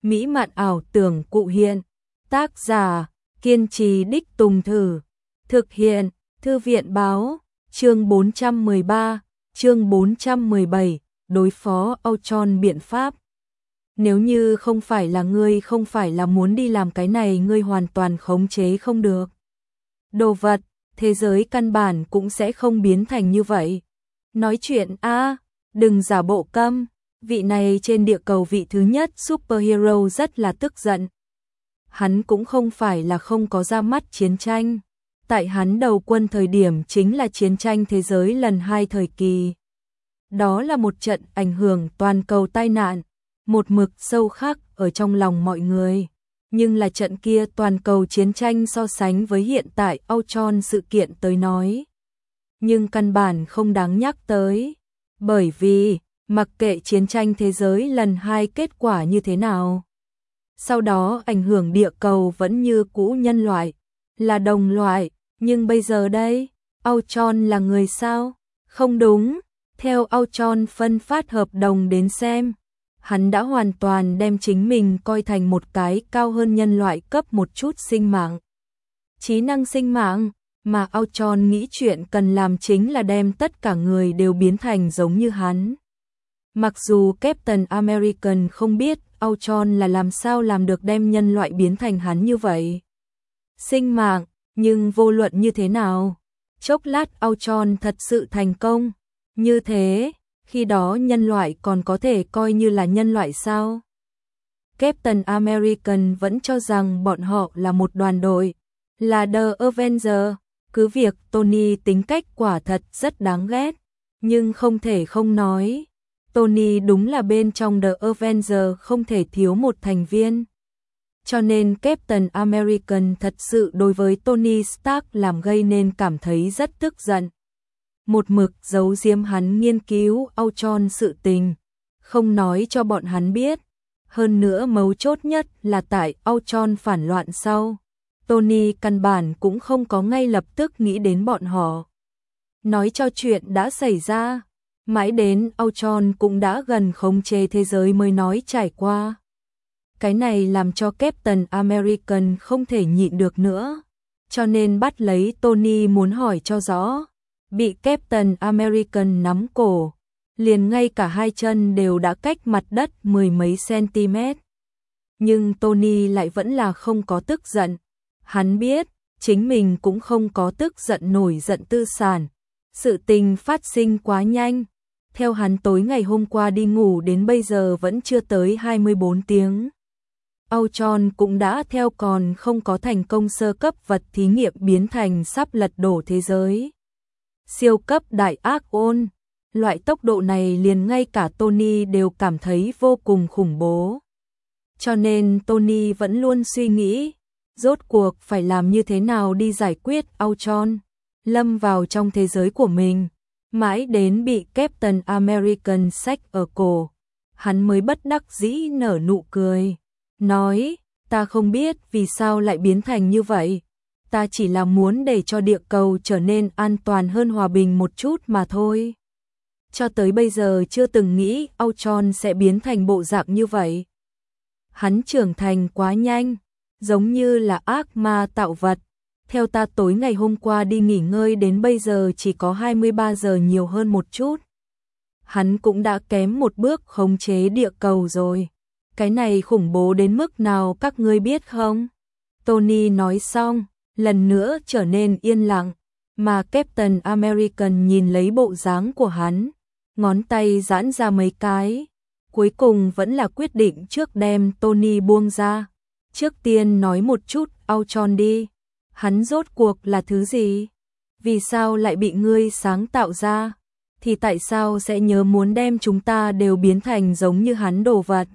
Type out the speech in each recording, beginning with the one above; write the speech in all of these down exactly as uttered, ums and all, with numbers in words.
mỹ mạn ảo tưởng cụ hiện. Tác giả, kiên trì đích tùng thử. Thực hiện, Thư viện báo, chương bốn trăm mười ba, chương bốn trăm mười bảy, đối phó Ultron biện pháp. Nếu như không phải là ngươi không phải là muốn đi làm cái này ngươi hoàn toàn khống chế không được. Đồ vật, thế giới căn bản cũng sẽ không biến thành như vậy. Nói chuyện a, đừng giả bộ câm, vị này trên địa cầu vị thứ nhất superhero rất là tức giận. Hắn cũng không phải là không có ra mắt chiến tranh. Tại hắn đầu quân thời điểm chính là chiến tranh thế giới lần hai thời kỳ. Đó là một trận ảnh hưởng toàn cầu tai nạn, một mực sâu khắc ở trong lòng mọi người. Nhưng là trận kia toàn cầu chiến tranh so sánh với hiện tại Ultron sự kiện tới nói. Nhưng căn bản không đáng nhắc tới. Bởi vì, mặc kệ chiến tranh thế giới lần hai kết quả như thế nào. Sau đó ảnh hưởng địa cầu vẫn như cũ nhân loại, là đồng loại. Nhưng bây giờ đây, Ultron là người sao? Không đúng, theo Ultron phân phát hợp đồng đến xem, hắn đã hoàn toàn đem chính mình coi thành một cái cao hơn nhân loại cấp một chút sinh mạng. Trí năng sinh mạng, mà Ultron nghĩ chuyện cần làm chính là đem tất cả người đều biến thành giống như hắn. Mặc dù Captain American không biết Ultron là làm sao làm được đem nhân loại biến thành hắn như vậy. Sinh mạng. Nhưng vô luận như thế nào, chốc lát Ultron thật sự thành công, như thế, khi đó nhân loại còn có thể coi như là nhân loại sao? Captain American vẫn cho rằng bọn họ là một đoàn đội, là The Avengers, cứ việc Tony tính cách quả thật rất đáng ghét, nhưng không thể không nói, Tony đúng là bên trong The Avengers không thể thiếu một thành viên. Cho nên Captain American thật sự đối với Tony Stark làm gây nên cảm thấy rất tức giận. Một mực giấu giếm hắn nghiên cứu Ultron sự tình, không nói cho bọn hắn biết. Hơn nữa mấu chốt nhất là tại Ultron phản loạn sau. Tony căn bản cũng không có ngay lập tức nghĩ đến bọn họ. Nói cho chuyện đã xảy ra, mãi đến Ultron cũng đã gần khống chế thế giới mới nói trải qua. Cái này làm cho Captain American không thể nhịn được nữa, cho nên bắt lấy Tony muốn hỏi cho rõ. Bị Captain American nắm cổ, liền ngay cả hai chân đều đã cách mặt đất mười mấy cm. Nhưng Tony lại vẫn là không có tức giận. Hắn biết, chính mình cũng không có tức giận nổi giận tư sản. Sự tình phát sinh quá nhanh. Theo hắn tối ngày hôm qua đi ngủ đến bây giờ vẫn chưa tới hai mươi bốn tiếng. Ultron cũng đã theo còn không có thành công sơ cấp vật thí nghiệm biến thành sắp lật đổ thế giới. Siêu cấp đại ác ôn, loại tốc độ này liền ngay cả Tony đều cảm thấy vô cùng khủng bố. Cho nên Tony vẫn luôn suy nghĩ, rốt cuộc phải làm như thế nào đi giải quyết Ultron, lâm vào trong thế giới của mình, mãi đến bị Captain American xách ở cổ. Hắn mới bất đắc dĩ nở nụ cười. Nói, ta không biết vì sao lại biến thành như vậy. Ta chỉ là muốn để cho địa cầu trở nên an toàn hơn hòa bình một chút mà thôi. Cho tới bây giờ chưa từng nghĩ Ultron sẽ biến thành bộ dạng như vậy. Hắn trưởng thành quá nhanh, giống như là ác ma tạo vật. Theo ta tối ngày hôm qua đi nghỉ ngơi đến bây giờ chỉ có hai mươi ba giờ nhiều hơn một chút. Hắn cũng đã kém một bước khống chế địa cầu rồi. Cái này khủng bố đến mức nào các ngươi biết không? Tony nói xong, lần nữa trở nên yên lặng, mà Captain American nhìn lấy bộ dáng của hắn, ngón tay giãn ra mấy cái, cuối cùng vẫn là quyết định trước đem Tony buông ra. Trước tiên nói một chút Ultron đi, hắn rốt cuộc là thứ gì? Vì sao lại bị ngươi sáng tạo ra? Thì tại sao sẽ nhớ muốn đem chúng ta đều biến thành giống như hắn đồ vật?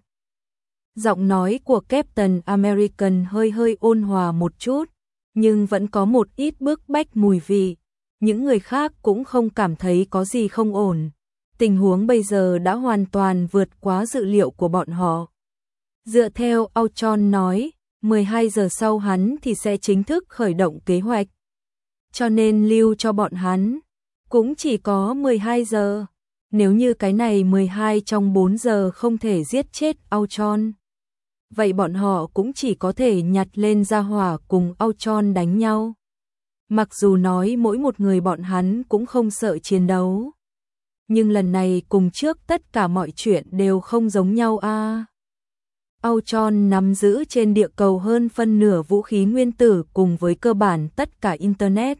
Giọng nói của Captain American hơi hơi ôn hòa một chút, nhưng vẫn có một ít bức bách mùi vị. Những người khác cũng không cảm thấy có gì không ổn. Tình huống bây giờ đã hoàn toàn vượt quá dự liệu của bọn họ. Dựa theo Ultron nói, mười hai giờ sau hắn thì sẽ chính thức khởi động kế hoạch. Cho nên lưu cho bọn hắn cũng chỉ có mười hai giờ. Nếu như cái này mười hai trong bốn giờ không thể giết chết Ultron, vậy bọn họ cũng chỉ có thể nhặt lên ra hỏa cùng Ultron đánh nhau. Mặc dù nói mỗi một người bọn hắn cũng không sợ chiến đấu, nhưng lần này cùng trước tất cả mọi chuyện đều không giống nhau a. À. Ultron nắm giữ trên địa cầu hơn phân nửa vũ khí nguyên tử cùng với cơ bản tất cả Internet.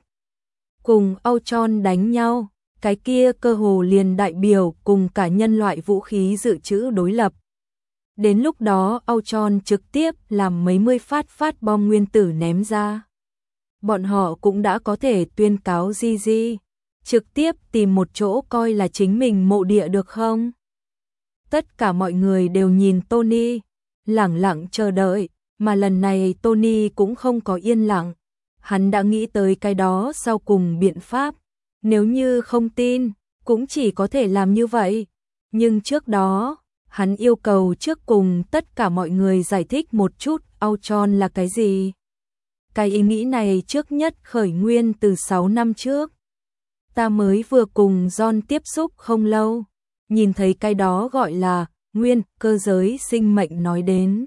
Cùng Ultron đánh nhau, cái kia cơ hồ liền đại biểu cùng cả nhân loại vũ khí dự trữ đối lập. Đến lúc đó Ultron trực tiếp làm mấy mươi phát phát bom nguyên tử ném ra. Bọn họ cũng đã có thể tuyên cáo gi gi, trực tiếp tìm một chỗ coi là chính mình mộ địa được không? Tất cả mọi người đều nhìn Tony, lẳng lặng chờ đợi, mà lần này Tony cũng không có yên lặng. Hắn đã nghĩ tới cái đó sau cùng biện pháp, nếu như không tin, cũng chỉ có thể làm như vậy. Nhưng trước đó, hắn yêu cầu trước cùng tất cả mọi người giải thích một chút Ultron là cái gì. Cái ý nghĩ này trước nhất khởi nguyên từ sáu năm trước. Ta mới vừa cùng John tiếp xúc không lâu, nhìn thấy cái đó gọi là nguyên cơ giới sinh mệnh nói đến.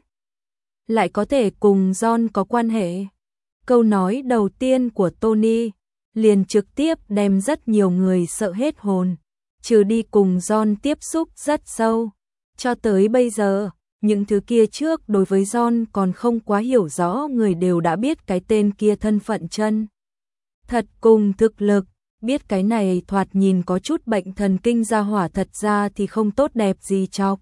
Lại có thể cùng John có quan hệ. Câu nói đầu tiên của Tony liền trực tiếp đem rất nhiều người sợ hết hồn, trừ đi cùng John tiếp xúc rất sâu. Cho tới bây giờ, những thứ kia trước đối với John còn không quá hiểu rõ người đều đã biết cái tên kia thân phận chân thật cùng thực lực, biết cái này thoạt nhìn có chút bệnh thần kinh ra hỏa thật ra thì không tốt đẹp gì chọc.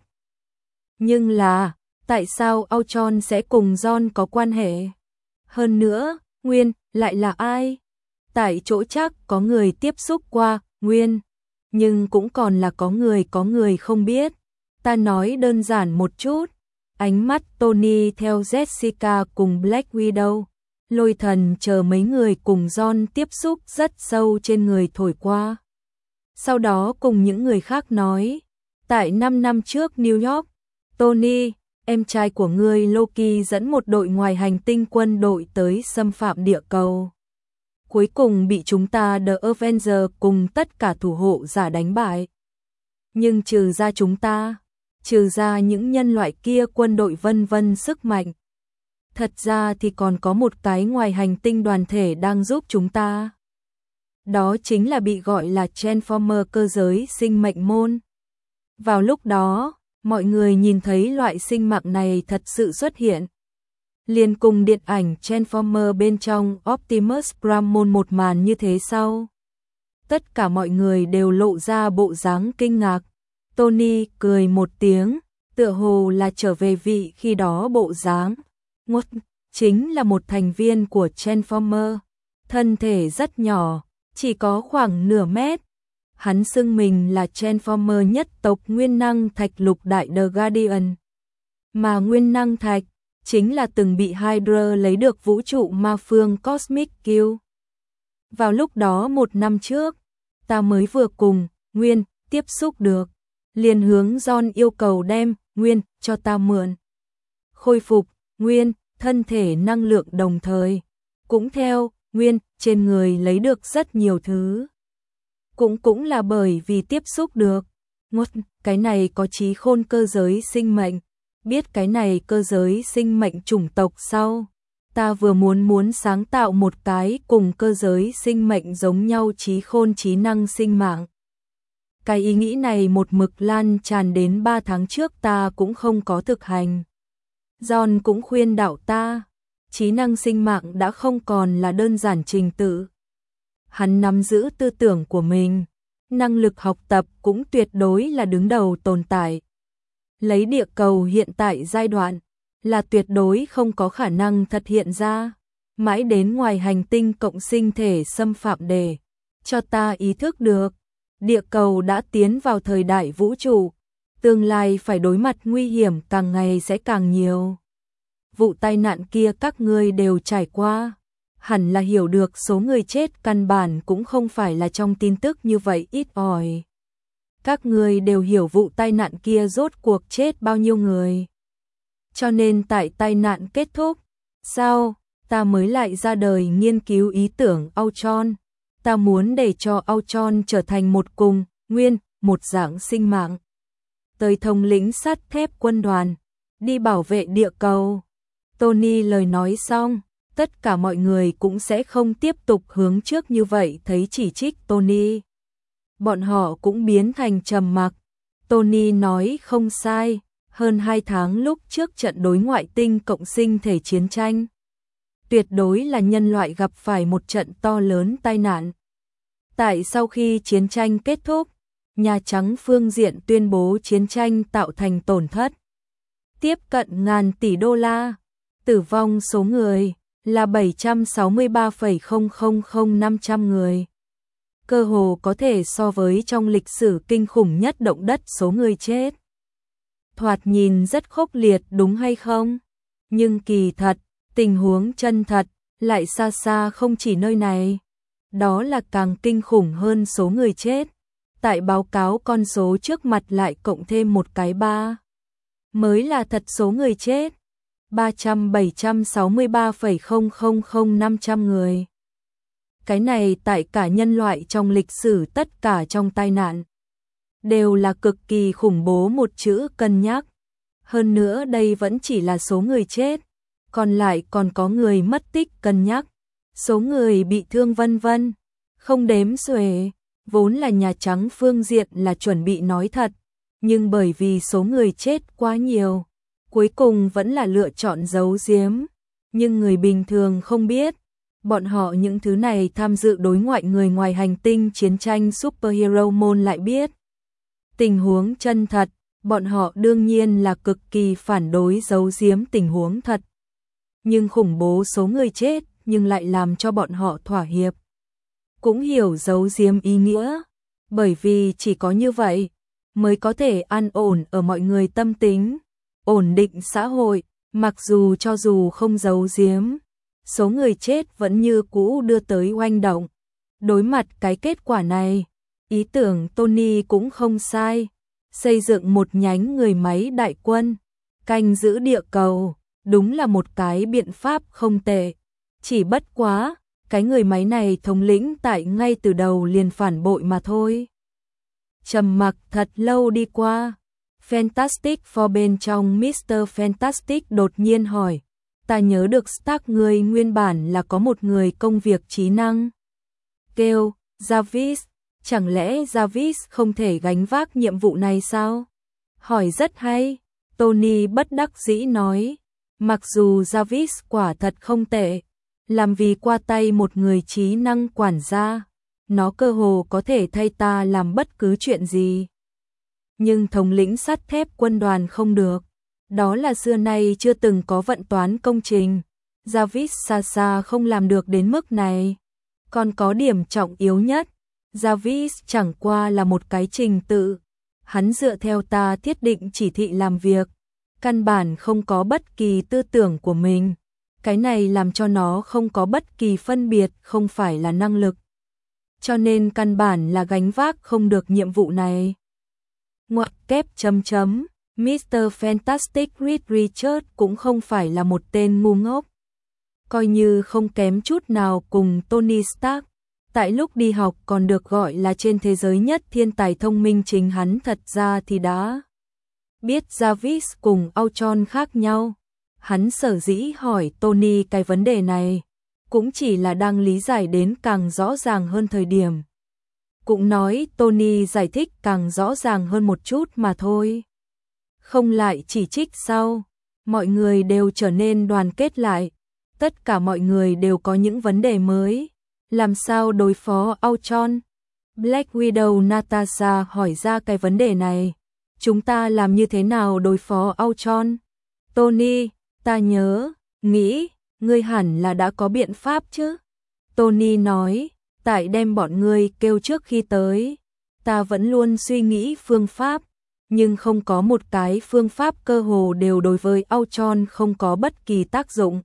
Nhưng là, tại sao Ultron sẽ cùng John có quan hệ? Hơn nữa, Nguyên lại là ai? Tại chỗ chắc có người tiếp xúc qua Nguyên, nhưng cũng còn là có người có người không biết. Ta nói đơn giản một chút, ánh mắt Tony theo Jessica cùng Black Widow, Lôi Thần chờ mấy người cùng John tiếp xúc rất sâu trên người thổi qua. Sau đó cùng những người khác nói, tại năm năm trước New York, Tony, em trai của ngươi Loki dẫn một đội ngoài hành tinh quân đội tới xâm phạm địa cầu. Cuối cùng bị chúng ta The Avengers cùng tất cả thủ hộ giả đánh bại. Nhưng trừ ra chúng ta, trừ ra những nhân loại kia quân đội vân vân sức mạnh, thật ra thì còn có một cái ngoài hành tinh đoàn thể đang giúp chúng ta. Đó chính là bị gọi là Transformer cơ giới sinh mệnh môn. Vào lúc đó, mọi người nhìn thấy loại sinh mạng này thật sự xuất hiện. Liền cùng điện ảnh Transformer bên trong Optimus Prime một màn như thế sau. Tất cả mọi người đều lộ ra bộ dáng kinh ngạc. Tony cười một tiếng, tựa hồ là trở về vị khi đó bộ dáng. Ngốt, chính là một thành viên của Transformer. Thân thể rất nhỏ, chỉ có khoảng nửa mét. Hắn xưng mình là Transformer nhất tộc nguyên năng thạch lục đại The Guardian. Mà nguyên năng thạch chính là từng bị Hydra lấy được vũ trụ ma phương Cosmic Kill. Vào lúc đó một năm trước, ta mới vừa cùng Nguyên tiếp xúc được, liền hướng John yêu cầu đem Nguyên cho ta mượn. Khôi phục Nguyên thân thể năng lượng đồng thời, cũng theo Nguyên trên người lấy được rất nhiều thứ. Cũng cũng là bởi vì tiếp xúc được ngốt cái này có trí khôn cơ giới sinh mệnh, biết cái này cơ giới sinh mệnh chủng tộc sau, ta vừa muốn muốn sáng tạo một cái cùng cơ giới sinh mệnh giống nhau trí khôn trí năng sinh mạng. Cái ý nghĩ này một mực lan tràn đến ba tháng trước ta cũng không có thực hành. John cũng khuyên đạo ta, trí năng sinh mạng đã không còn là đơn giản trình tự. Hắn nắm giữ tư tưởng của mình, năng lực học tập cũng tuyệt đối là đứng đầu tồn tại. Lấy địa cầu hiện tại giai đoạn, là tuyệt đối không có khả năng thật hiện ra, mãi đến ngoài hành tinh cộng sinh thể xâm phạm để cho ta ý thức được, địa cầu đã tiến vào thời đại vũ trụ, tương lai phải đối mặt nguy hiểm càng ngày sẽ càng nhiều. Vụ tai nạn kia các ngươi đều trải qua, hẳn là hiểu được số người chết căn bản cũng không phải là trong tin tức như vậy ít ỏi. Các ngươi đều hiểu vụ tai nạn kia rốt cuộc chết bao nhiêu người. Cho nên tại tai nạn kết thúc, sau, ta mới lại ra đời nghiên cứu ý tưởng Ultron. Ta muốn để cho Ultron trở thành một cùng, nguyên, một dạng sinh mạng. Tới thống lĩnh sắt thép quân đoàn, đi bảo vệ địa cầu. Tony lời nói xong, tất cả mọi người cũng sẽ không tiếp tục hướng trước như vậy thấy chỉ trích Tony. Bọn họ cũng biến thành trầm mặc. Tony nói không sai, hơn hai tháng lúc trước trận đối ngoại tinh cộng sinh thể chiến tranh. Tuyệt đối là nhân loại gặp phải một trận to lớn tai nạn. Tại sau khi chiến tranh kết thúc, Nhà Trắng phương diện tuyên bố chiến tranh tạo thành tổn thất tiếp cận ngàn tỷ đô la, tử vong số người là bảy trăm sáu mươi ba phẩy không không không năm trăm người. Cơ hồ có thể so với trong lịch sử kinh khủng nhất động đất số người chết. Thoạt nhìn rất khốc liệt đúng hay không? Nhưng kỳ thật, tình huống chân thật lại xa xa không chỉ nơi này. Đó là càng kinh khủng hơn số người chết. Tại báo cáo con số trước mặt lại cộng thêm một cái ba. Mới là thật số người chết. ba trăm bảy trăm sáu mươi ba phẩy không không không năm trăm người. Cái này tại cả nhân loại trong lịch sử tất cả trong tai nạn. Đều là cực kỳ khủng bố một chữ cân nhắc. Hơn nữa đây vẫn chỉ là số người chết. Còn lại còn có người mất tích cân nhắc. Số người bị thương vân vân. Không đếm xuể. Vốn là Nhà Trắng phương diện là chuẩn bị nói thật. Nhưng bởi vì số người chết quá nhiều. Cuối cùng vẫn là lựa chọn giấu giếm. Nhưng người bình thường không biết. Bọn họ những thứ này tham dự đối ngoại người ngoài hành tinh chiến tranh superhero môn lại biết. Tình huống chân thật, bọn họ đương nhiên là cực kỳ phản đối giấu giếm tình huống thật. Nhưng khủng bố số người chết nhưng lại làm cho bọn họ thỏa hiệp. Cũng hiểu giấu giếm ý nghĩa, bởi vì chỉ có như vậy mới có thể an ổn ở mọi người tâm tính, ổn định xã hội, mặc dù cho dù không giấu giếm, số người chết vẫn như cũ đưa tới oanh động. Đối mặt cái kết quả này, ý tưởng Tony cũng không sai, xây dựng một nhánh người máy đại quân, canh giữ địa cầu, đúng là một cái biện pháp không tệ. Chỉ bất quá, cái người máy này thống lĩnh tại ngay từ đầu liền phản bội mà thôi. Trầm mặc thật lâu đi qua, Fantastic Four bên trong mít tơ Fantastic đột nhiên hỏi, ta nhớ được Stark người nguyên bản là có một người công việc trí năng. Kêu, Jarvis, chẳng lẽ Jarvis không thể gánh vác nhiệm vụ này sao? Hỏi rất hay, Tony bất đắc dĩ nói, mặc dù Jarvis quả thật không tệ, làm vì qua tay một người trí năng quản gia, nó cơ hồ có thể thay ta làm bất cứ chuyện gì. Nhưng thống lĩnh sắt thép quân đoàn không được, đó là xưa nay chưa từng có vận toán công trình. Jarvis xa xa không làm được đến mức này. Còn có điểm trọng yếu nhất, Jarvis chẳng qua là một cái trình tự. Hắn dựa theo ta thiết định chỉ thị làm việc, căn bản không có bất kỳ tư tưởng của mình. Cái này làm cho nó không có bất kỳ phân biệt, không phải là năng lực. Cho nên căn bản là gánh vác không được nhiệm vụ này. Ngoặc kép chấm chấm, mít tơ Fantastic Reed Richards cũng không phải là một tên ngu ngốc. Coi như không kém chút nào cùng Tony Stark. Tại lúc đi học còn được gọi là trên thế giới nhất thiên tài thông minh, chính hắn thật ra thì đã biết Jarvis cùng Ultron khác nhau. Hắn sở dĩ hỏi Tony cái vấn đề này, cũng chỉ là đang lý giải đến càng rõ ràng hơn thời điểm. Cũng nói Tony giải thích càng rõ ràng hơn một chút mà thôi. Không lại chỉ trích sau, mọi người đều trở nên đoàn kết lại. Tất cả mọi người đều có những vấn đề mới. Làm sao đối phó Ultron? Black Widow Natasha hỏi ra cái vấn đề này. Chúng ta làm như thế nào đối phó Ultron? Tony, ta nhớ, nghĩ, ngươi hẳn là đã có biện pháp chứ? Tony nói, tại đem bọn ngươi kêu trước khi tới, ta vẫn luôn suy nghĩ phương pháp, nhưng không có một cái phương pháp cơ hồ đều đối với Ultron không có bất kỳ tác dụng.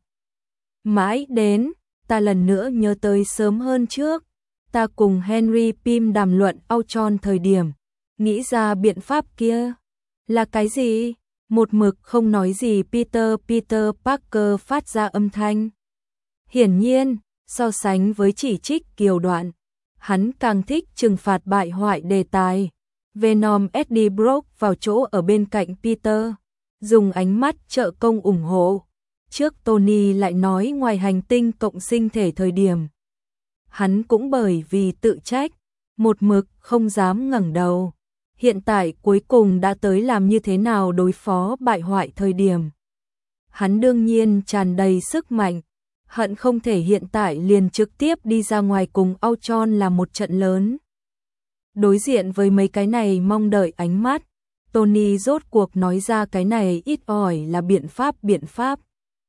Mãi đến, ta lần nữa nhớ tới sớm hơn trước, ta cùng Henry Pym đàm luận Ultron thời điểm, nghĩ ra biện pháp kia. Là cái gì? Một mực không nói gì Peter Peter Parker phát ra âm thanh. Hiển nhiên, so sánh với chỉ trích kiều đoạn, hắn càng thích trừng phạt bại hoại đề tài. Venom Eddie Brock vào chỗ ở bên cạnh Peter. dùng ánh mắt trợ công ủng hộ. Trước Tony lại nói ngoài hành tinh cộng sinh thể thời điểm. Hắn cũng bởi vì tự trách, một mực không dám ngẩng đầu. Hiện tại cuối cùng đã tới làm như thế nào đối phó bại hoại thời điểm. Hắn đương nhiên tràn đầy sức mạnh, hận không thể hiện tại liền trực tiếp đi ra ngoài cùng Ultron làm một trận lớn. Đối diện với mấy cái này mong đợi ánh mắt, Tony rốt cuộc nói ra cái này ít ỏi là biện pháp biện pháp.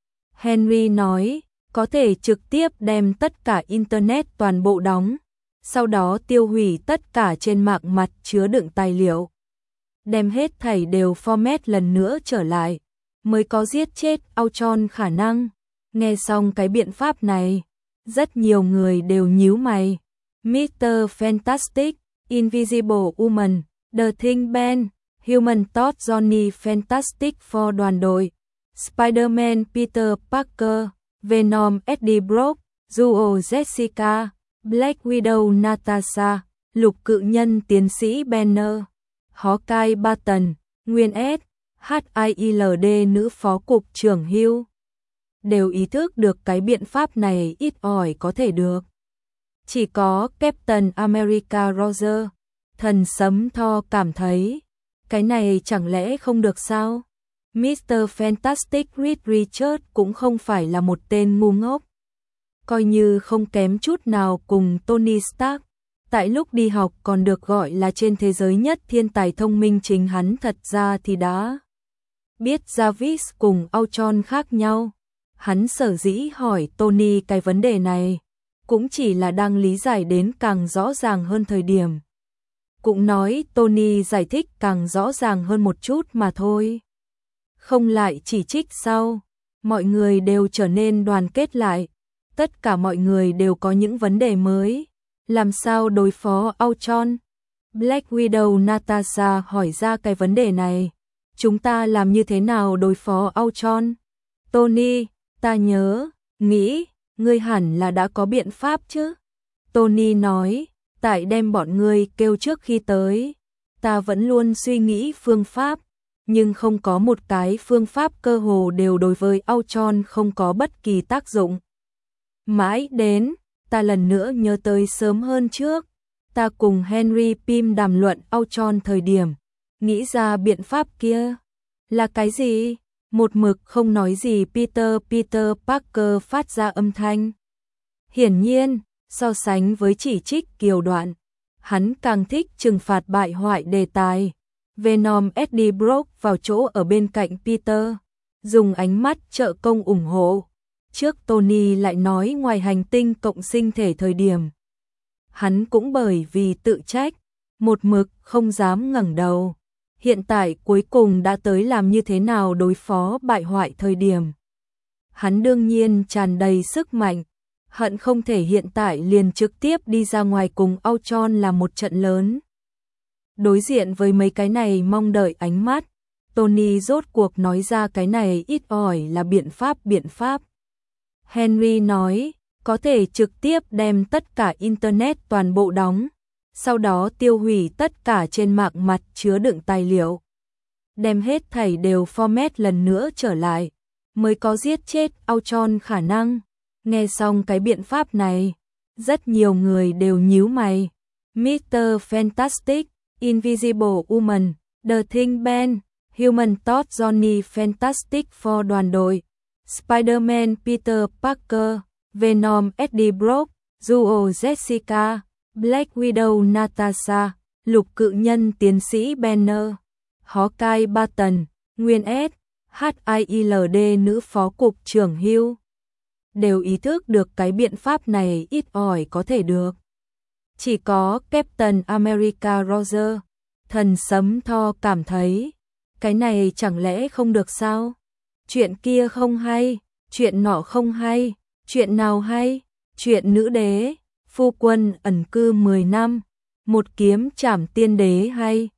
Henry nói, có thể trực tiếp đem tất cả Internet toàn bộ đóng, sau đó tiêu hủy tất cả trên mạng mặt chứa đựng tài liệu. Đem hết thảy đều format lần nữa trở lại, mới có giết chết Ultron khả năng. Nghe xong cái biện pháp này, rất nhiều người đều nhíu mày. mít tơ Fantastic, Invisible Woman, The Thing Ben, Human Torch Johnny Fantastic Four đoàn đội, Spider-Man Peter Parker, Venom Eddie Brock, Duo Jessica, Black Widow Natasha, Lục Cự Nhân Tiến sĩ Banner, Hawkeye Barton, Nguyên S, hát i lờ đê nữ phó cục trưởng Hugh. Đều ý thức được cái biện pháp này ít ỏi có thể được. Chỉ có Captain America Roger, thần sấm Thor cảm thấy, cái này chẳng lẽ không được sao? mít tơ Fantastic Reed Richards cũng không phải là một tên ngu ngốc. Coi như không kém chút nào cùng Tony Stark, tại lúc đi học còn được gọi là trên thế giới nhất thiên tài thông minh, chính hắn thật ra thì đã biết Jarvis cùng Ultron khác nhau. Hắn sở dĩ hỏi Tony cái vấn đề này, cũng chỉ là đang lý giải đến càng rõ ràng hơn thời điểm. Cũng nói Tony giải thích càng rõ ràng hơn một chút mà thôi. Không lại chỉ trích sau, mọi người đều trở nên đoàn kết lại. Tất cả mọi người đều có những vấn đề mới. Làm sao đối phó Ultron? Black Widow Natasha hỏi ra cái vấn đề này. Chúng ta làm như thế nào đối phó Ultron? Tony, ta nhớ, nghĩ, ngươi hẳn là đã có biện pháp chứ? Tony nói, tại đem bọn ngươi kêu trước khi tới, ta vẫn luôn suy nghĩ phương pháp, nhưng không có một cái phương pháp cơ hồ đều đối với Ultron không có bất kỳ tác dụng. Mãi đến, ta lần nữa nhớ tới sớm hơn trước, ta cùng Henry Pym đàm luận Ultron thời điểm, nghĩ ra biện pháp kia. Là cái gì? Một mực không nói gì Peter Peter Parker phát ra âm thanh. Hiển nhiên, so sánh với chỉ trích kiều đoạn, hắn càng thích trừng phạt bại hoại đề tài. Venom Eddie Brock vào chỗ ở bên cạnh Peter, dùng ánh mắt trợ công ủng hộ. Trước Tony lại nói ngoài hành tinh cộng sinh thể thời điểm. Hắn cũng bởi vì tự trách, một mực không dám ngẩng đầu. Hiện tại cuối cùng đã tới làm như thế nào đối phó bại hoại thời điểm. Hắn đương nhiên tràn đầy sức mạnh, hận không thể hiện tại liền trực tiếp đi ra ngoài cùng Ultron làm một trận lớn. Đối diện với mấy cái này mong đợi ánh mắt, Tony rốt cuộc nói ra cái này ít ỏi là biện pháp biện pháp. Henry nói, có thể trực tiếp đem tất cả Internet toàn bộ đóng, sau đó tiêu hủy tất cả trên mạng mặt chứa đựng tài liệu. Đem hết thảy đều format lần nữa trở lại, mới có giết chết Ultron khả năng. Nghe xong cái biện pháp này, rất nhiều người đều nhíu mày. mít tơ Fantastic, Invisible Woman, The Thing Ben, Human Torch Johnny Fantastic Four đoàn đội, Spider-Man Peter Parker, Venom Eddie Brock, Duo Jessica, Black Widow Natasha, Lục Cự Nhân Tiến sĩ Banner, Hawkeye Barton, Nguyên S, hát i lờ đê nữ phó cục trưởng Hugh. Đều ý thức được cái biện pháp này ít ỏi có thể được. Chỉ có Captain America Roger, thần sấm Thor cảm thấy, cái này chẳng lẽ không được sao? Chuyện kia không hay, chuyện nọ không hay, chuyện nào hay? Chuyện nữ đế, phu quân ẩn cư mười năm, một kiếm trảm tiên đế hay?